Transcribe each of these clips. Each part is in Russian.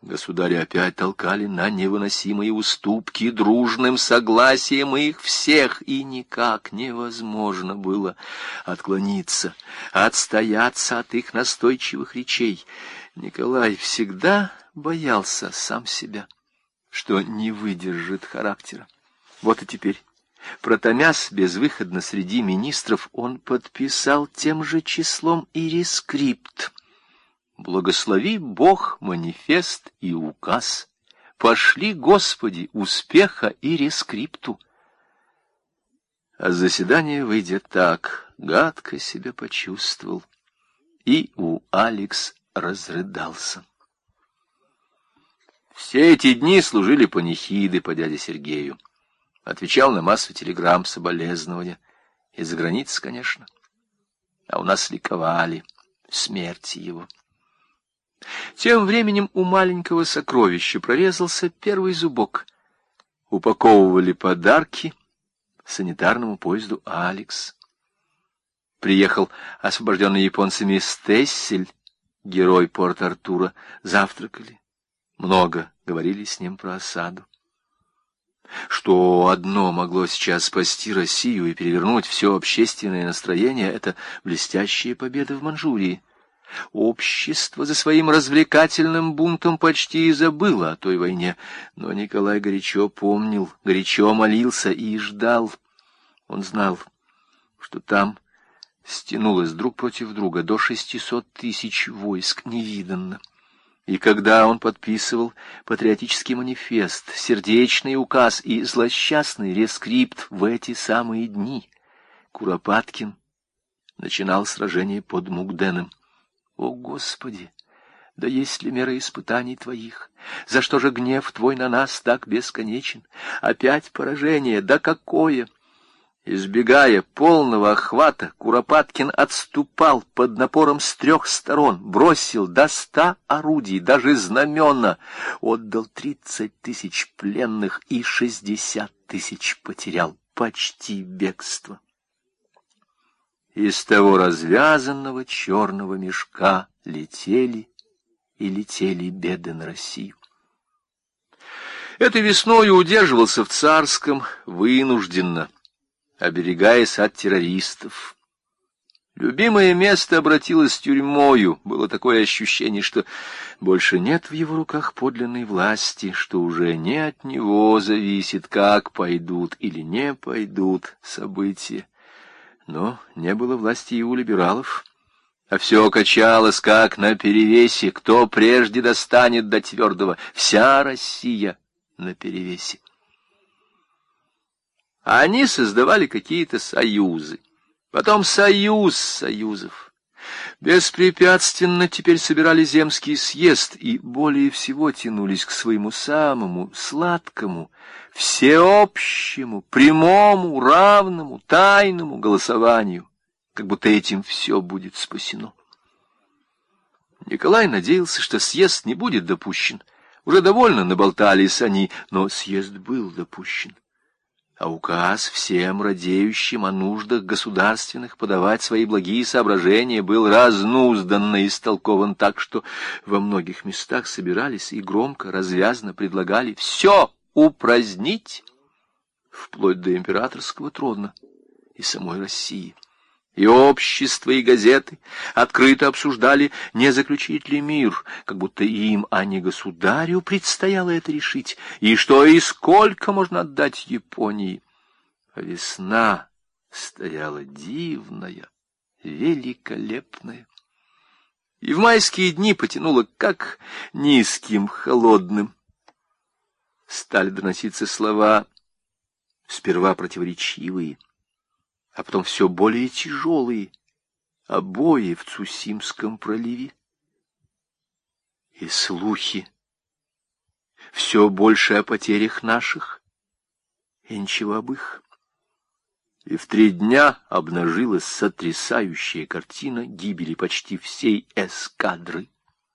Государя опять толкали на невыносимые уступки дружным согласием их всех, и никак невозможно было отклониться, отстояться от их настойчивых речей. Николай всегда боялся сам себя, что не выдержит характера. Вот и теперь, протомясь безвыходно среди министров, он подписал тем же числом и рескрипт. Благослови Бог манифест и указ. Пошли, Господи, успеха и рескрипту. А заседание, выйдя так, гадко себя почувствовал, и у Алекс разрыдался. Все эти дни служили панихиды по дяде Сергею. Отвечал на массу телеграмм соболезнования. Из-за границы, конечно. А у нас ликовали смерти его. Тем временем у маленького сокровища прорезался первый зубок. Упаковывали подарки санитарному поезду «Алекс». Приехал освобожденный японцами Стессель, герой Порт-Артура. Завтракали. Много говорили с ним про осаду. Что одно могло сейчас спасти Россию и перевернуть все общественное настроение — это блестящая победа в Манчжурии. Общество за своим развлекательным бунтом почти и забыло о той войне, но Николай горячо помнил, горячо молился и ждал. Он знал, что там стянулось друг против друга до 600 тысяч войск, невиданно. И когда он подписывал патриотический манифест, сердечный указ и злосчастный рескрипт в эти самые дни, Куропаткин начинал сражение под Мукденом. О, Господи! Да есть ли мера испытаний Твоих? За что же гнев Твой на нас так бесконечен? Опять поражение, да какое! Избегая полного охвата, Куропаткин отступал под напором с 3 сторон, бросил до 100 орудий, даже знамена, отдал 30 тысяч пленных и 60 тысяч потерял, почти бегство. Из того развязанного черного мешка летели и летели беды на Россию. Этой весною удерживался в Царском вынужденно, оберегаясь от террористов. Любимое место обратилось тюрьмою. Было такое ощущение, что больше нет в его руках подлинной власти, что уже не от него зависит, как пойдут или не пойдут события. Но не было власти и у либералов, а все качалось, как на перевесе. Кто прежде достанет до твердого? Вся Россия на перевесе. Они создавали какие-то союзы, потом союз союзов. Беспрепятственно теперь собирали земский съезд и более всего тянулись к своему самому сладкому, всеобщему, прямому, равному, тайному голосованию, как будто этим все будет спасено. Николай надеялся, что съезд не будет допущен. Уже довольно наболтались они, но съезд был допущен. А указ всем радеющим о нуждах государственных подавать свои благие соображения был разнузданно истолкован так, что во многих местах собирались и громко, развязно предлагали все упразднить, вплоть до императорского трона и самой России. И общество, и газеты открыто обсуждали, не заключить ли мир, как будто им, а не государю, предстояло это решить, и что и сколько можно отдать Японии. А весна стояла дивная, великолепная. И в майские дни потянуло, как низким, холодным. Стали доноситься слова, сперва противоречивые, а потом все более тяжелые, о бое в Цусимском проливе. И слухи все больше о потерях наших, и ничего об их. И в 3 дня обнажилась сотрясающая картина гибели почти всей эскадры.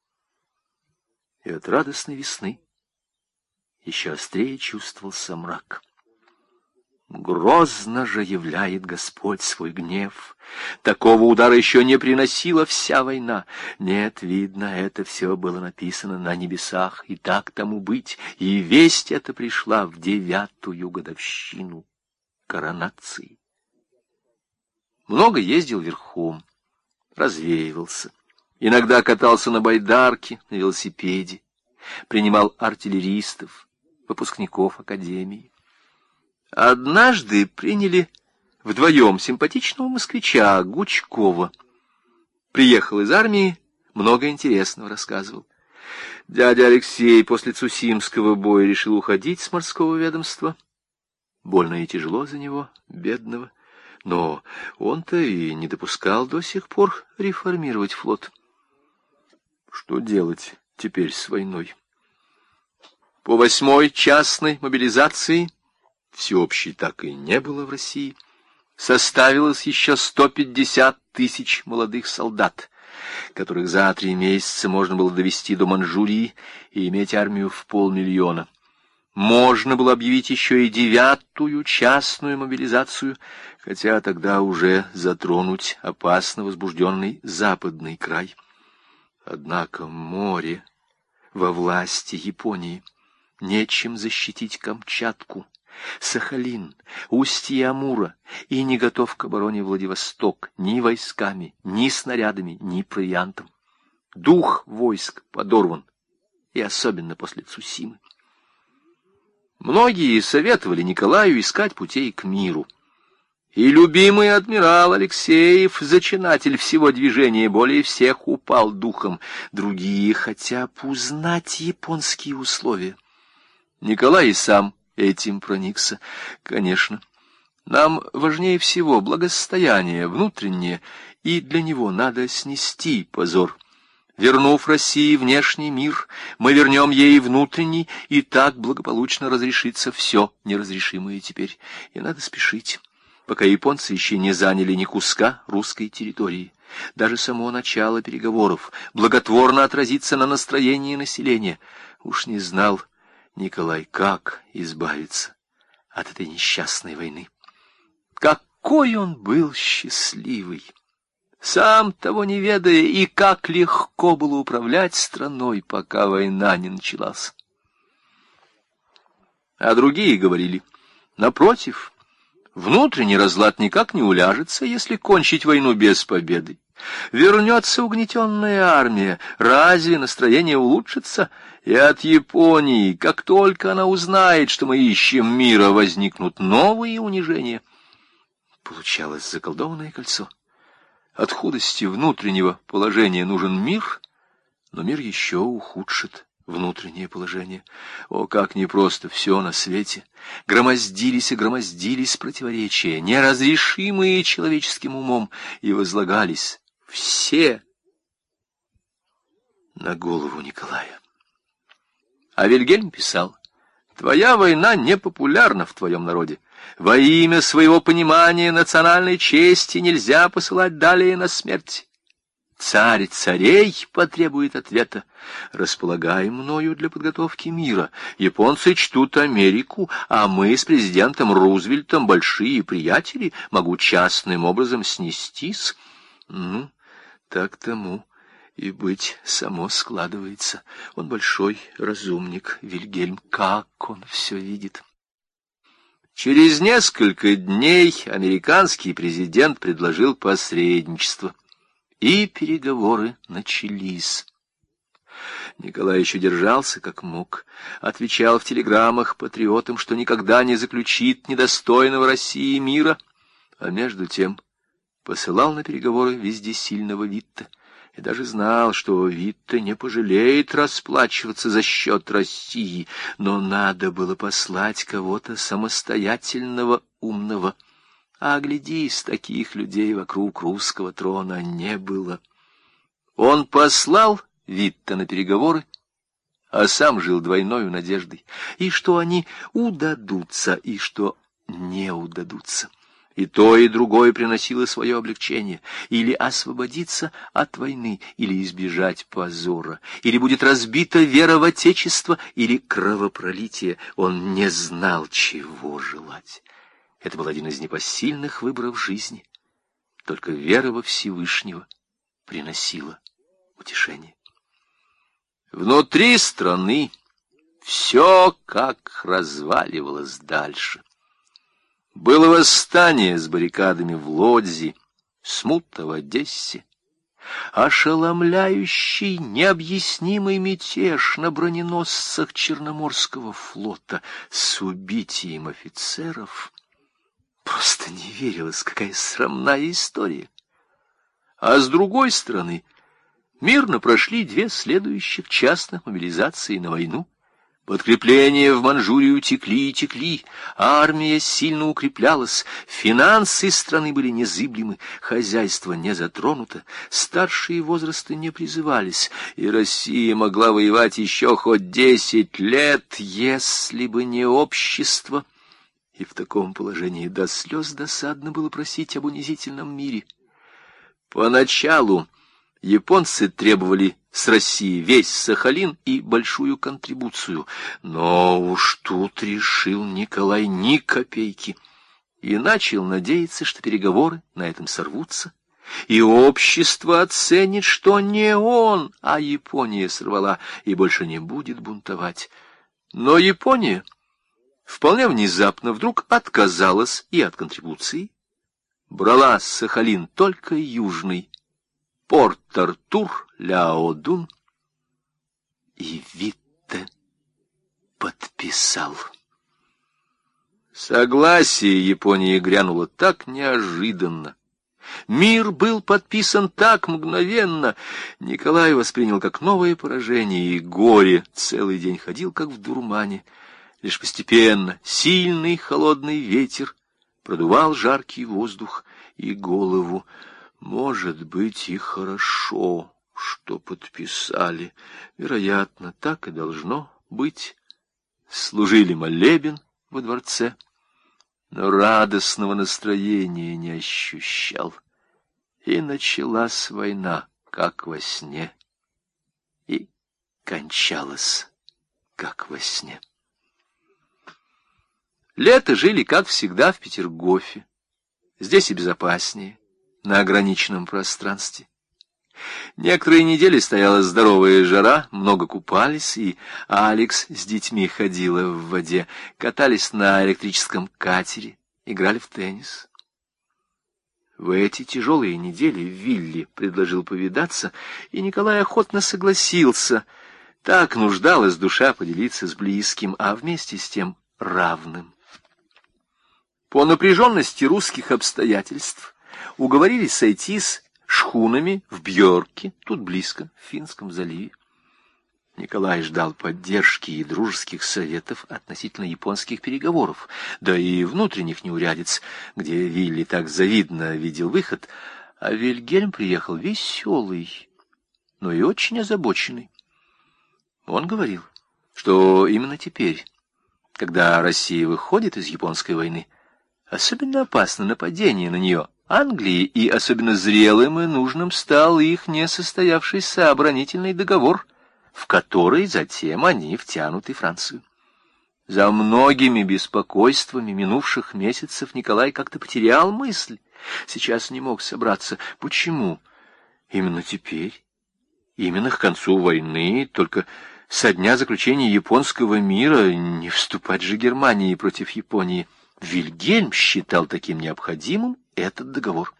И от радостной весны еще острее чувствовался мрак. Грозно же являет Господь свой гнев. Такого удара еще не приносила вся война. Нет, видно, это все было написано на небесах, и так тому быть. И весть эта пришла в 9-ю годовщину коронации. Много ездил верхом, развеивался. Иногда катался на байдарке, на велосипеде. Принимал артиллеристов, выпускников академии. Однажды приняли вдвоем симпатичного москвича Гучкова. Приехал из армии, много интересного рассказывал. Дядя Алексей после Цусимского боя решил уходить с морского ведомства. Больно и тяжело за него, бедного. Но он-то и не допускал до сих пор реформировать флот. Что делать теперь с войной? По 8-й частной мобилизации, всеобщей так и не было в России, составилось еще 150 тысяч молодых солдат, которых за 3 месяца можно было довести до Манчжурии и иметь армию в 500 000. Можно было объявить еще и 9-ю частную мобилизацию, хотя тогда уже затронуть опасно возбужденный западный край. Однако море во власти Японии, нечем защитить Камчатку, Сахалин, устье Амура, и не готов к обороне Владивосток ни войсками, ни снарядами, ни провиантом. Дух войск подорван, и особенно после Цусимы. Многие советовали Николаю искать путей к миру. И любимый адмирал Алексеев, зачинатель всего движения, более всех упал духом. Другие хотят узнать японские условия. Николай и сам этим проникся. Конечно, нам важнее всего благосостояние внутреннее, и для него надо снести позор. Вернув России внешний мир, мы вернем ей внутренний, и так благополучно разрешится все неразрешимое теперь. И надо спешить, пока японцы еще не заняли ни куска русской территории. Даже само начало переговоров благотворно отразится на настроении населения. Уж не знал Николай, как избавиться от этой несчастной войны. Какой он был счастливый! Сам того не ведая, и как легко было управлять страной, пока война не началась. А другие говорили, напротив, внутренний разлад никак не уляжется, если кончить войну без победы. Вернется угнетенная армия, разве настроение улучшится? И от Японии, как только она узнает, что мы ищем мира, возникнут новые унижения. Получалось заколдованное кольцо. От худости внутреннего положения нужен мир, но мир еще ухудшит внутреннее положение. О, как непросто все на свете! Громоздились и громоздились противоречия, неразрешимые человеческим умом, и возлагались все на голову Николая. А Вильгельм писал: «Твоя война непопулярна в твоем народе. Во имя своего понимания национальной чести нельзя посылать далее на смерть. Царь царей потребует ответа. Располагай мною для подготовки мира. Японцы чтут Америку, а мы с президентом Рузвельтом большие приятели, могу частным образом снестись». Ну, так тому и быть, само складывается. Он большой разумник, Вильгельм, как он все видит. Через несколько дней американский президент предложил посредничество, и переговоры начались. Николай еще держался как мог, отвечал в телеграммах патриотам, что никогда не заключит недостойного России мира, а между тем посылал на переговоры везде сильного Витте, и даже знал, что Витте не пожалеет расплачиваться за счет России, но надо было послать кого-то самостоятельного, умного. А, глядись, таких людей вокруг русского трона не было. Он послал Витте на переговоры, а сам жил двойною надеждой, и что они удадутся, и что не удадутся. И то, и другое приносило свое облегчение. Или освободиться от войны, или избежать позора, или будет разбита вера в Отечество, или кровопролитие. Он не знал, чего желать. Это был один из непосильных выборов жизни. Только вера во Всевышнего приносила утешение. Внутри страны все как разваливалось дальше. Было восстание с баррикадами в Лодзи, смута в Одессе, ошеломляющий, необъяснимый мятеж на броненосцах Черноморского флота с убитием офицеров. Просто не верилось, какая срамная история. А с другой стороны, мирно прошли 2 следующих частных мобилизации на войну. Подкрепления в Манчжурию текли и текли, армия сильно укреплялась, финансы страны были незыблемы, хозяйство не затронуто, старшие возрасты не призывались, и Россия могла воевать еще хоть 10 лет, если бы не общество. И в таком положении до слез досадно было просить об унизительном мире. Поначалу японцы требовали с России весь Сахалин и большую контрибуцию, но уж тут решил Николай ни копейки и начал надеяться, что переговоры на этом сорвутся, и общество оценит, что не он, а Япония сорвала и больше не будет бунтовать. Но Япония вполне внезапно вдруг отказалась и от контрибуции, брала Сахалин только южный, Порт-Артур, Ляодун, и Витте подписал. Согласие Японии грянуло так неожиданно. Мир был подписан так мгновенно. Николай воспринял как новое поражение, и горе целый день ходил, как в дурмане. Лишь постепенно сильный холодный ветер продувал жаркий воздух и голову. Может быть, и хорошо, что подписали. Вероятно, так и должно быть. Служили молебен во дворце, но радостного настроения не ощущал. И началась война, как во сне, и кончалась, как во сне. Лето жили, как всегда, в Петергофе. Здесь и безопаснее, на ограниченном пространстве. Некоторые недели стояла здоровая жара, много купались, и Алекс с детьми ходила в воде, катались на электрическом катере, играли в теннис. В эти тяжелые недели Вилли предложил повидаться, и Николай охотно согласился. Так нуждалась душа поделиться с близким, а вместе с тем равным. По напряженности русских обстоятельств уговорились сойтись шхунами в Бьорке, тут близко, в Финском заливе. Николай ждал поддержки и дружеских советов относительно японских переговоров, да и внутренних неурядиц, где Вилли так завидно видел выход, а Вильгельм приехал веселый, но и очень озабоченный. Он говорил, что именно теперь, когда Россия выходит из японской войны, особенно опасно нападение на нее Англии, и особенно зрелым и нужным стал их несостоявшийся оборонительный договор, в который затем они втянут и Францию. За многими беспокойствами минувших месяцев Николай как-то потерял мысль, сейчас не мог собраться. Почему? Именно теперь, именно к концу войны, только со дня заключения японского мира, не вступать же Германии против Японии. Вильгельм считал таким необходимым этот договор.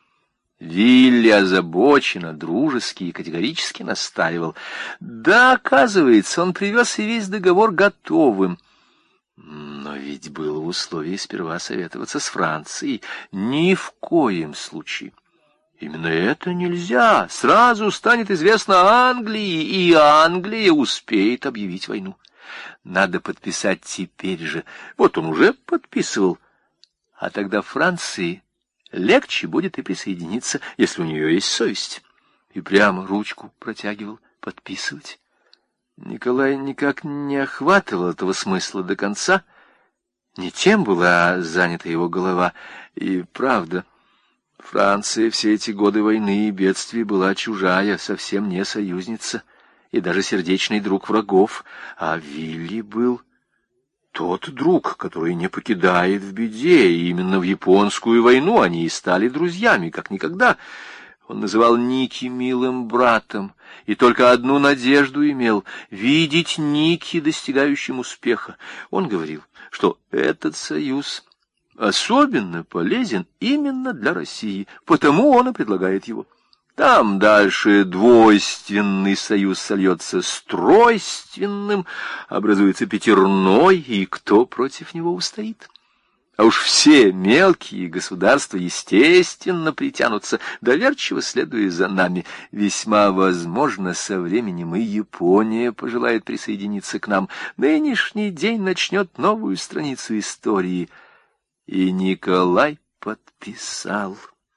Вилли озабоченно, дружески и категорически настаивал. Да, оказывается, он привез и весь договор готовым. Но ведь было условие сперва советоваться с Францией. Ни в коем случае. Именно это нельзя. Сразу станет известно Англии, и Англия успеет объявить войну. Надо подписать теперь же. Вот он уже подписывал. А тогда Франции легче будет и присоединиться, если у нее есть совесть. И прямо ручку протягивал подписывать. Николай никак не охватывал этого смысла до конца. Не тем была занята его голова. И правда, Франция все эти годы войны и бедствий была чужая, совсем не союзница, и даже сердечный друг врагов. А Вилли был тот друг, который не покидает в беде, и именно в японскую войну они и стали друзьями, как никогда. Он называл Ники милым братом, и только одну надежду имел — видеть Ники достигающим успеха. Он говорил, что этот союз особенно полезен именно для России, потому он и предлагает его. Там дальше двойственный союз сольется с тройственным, образуется пятерной, и кто против него устоит? А уж все мелкие государства, естественно, притянутся, доверчиво следуя за нами. Весьма возможно, со временем и Япония пожелает присоединиться к нам. Нынешний день начнет новую страницу истории. И Николай подписал.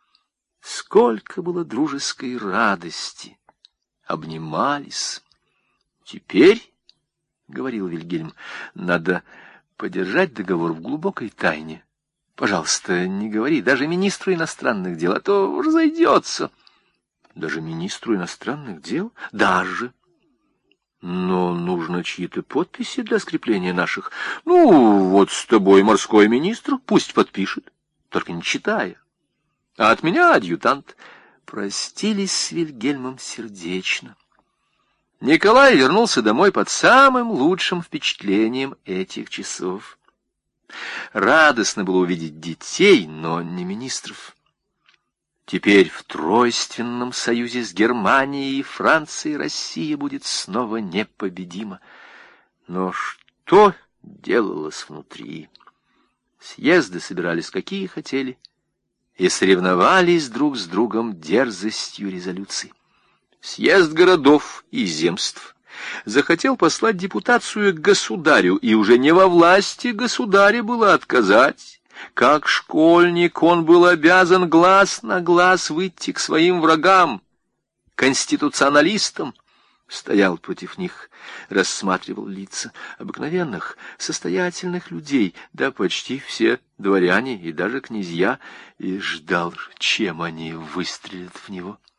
Сколько было дружеской радости! Обнимались. Теперь, — говорил Вильгельм, — надо подержать договор в глубокой тайне. Пожалуйста, не говори даже министру иностранных дел, а то разойдется. Даже министру иностранных дел? Даже. Но нужно чьи-то подписи для скрепления наших. Ну, вот с тобой морской министр, пусть подпишет, только не читая. А от меня адъютант. Простились с Вильгельмом сердечно. Николай вернулся домой под самым лучшим впечатлением этих часов. Радостно было увидеть детей, но не министров. Теперь в тройственном союзе с Германией, Францией, Россия будет снова непобедима. Но что делалось внутри? Съезды собирались какие хотели и соревновались друг с другом дерзостью резолюций. Съезд городов и земств захотел послать депутацию к государю, и уже не во власти государя было отказать. Как школьник он был обязан глаз на глаз выйти к своим врагам, конституционалистам. Стоял против них, рассматривал лица обыкновенных, состоятельных людей, да почти все дворяне и даже князья, и ждал, чем они выстрелят в него.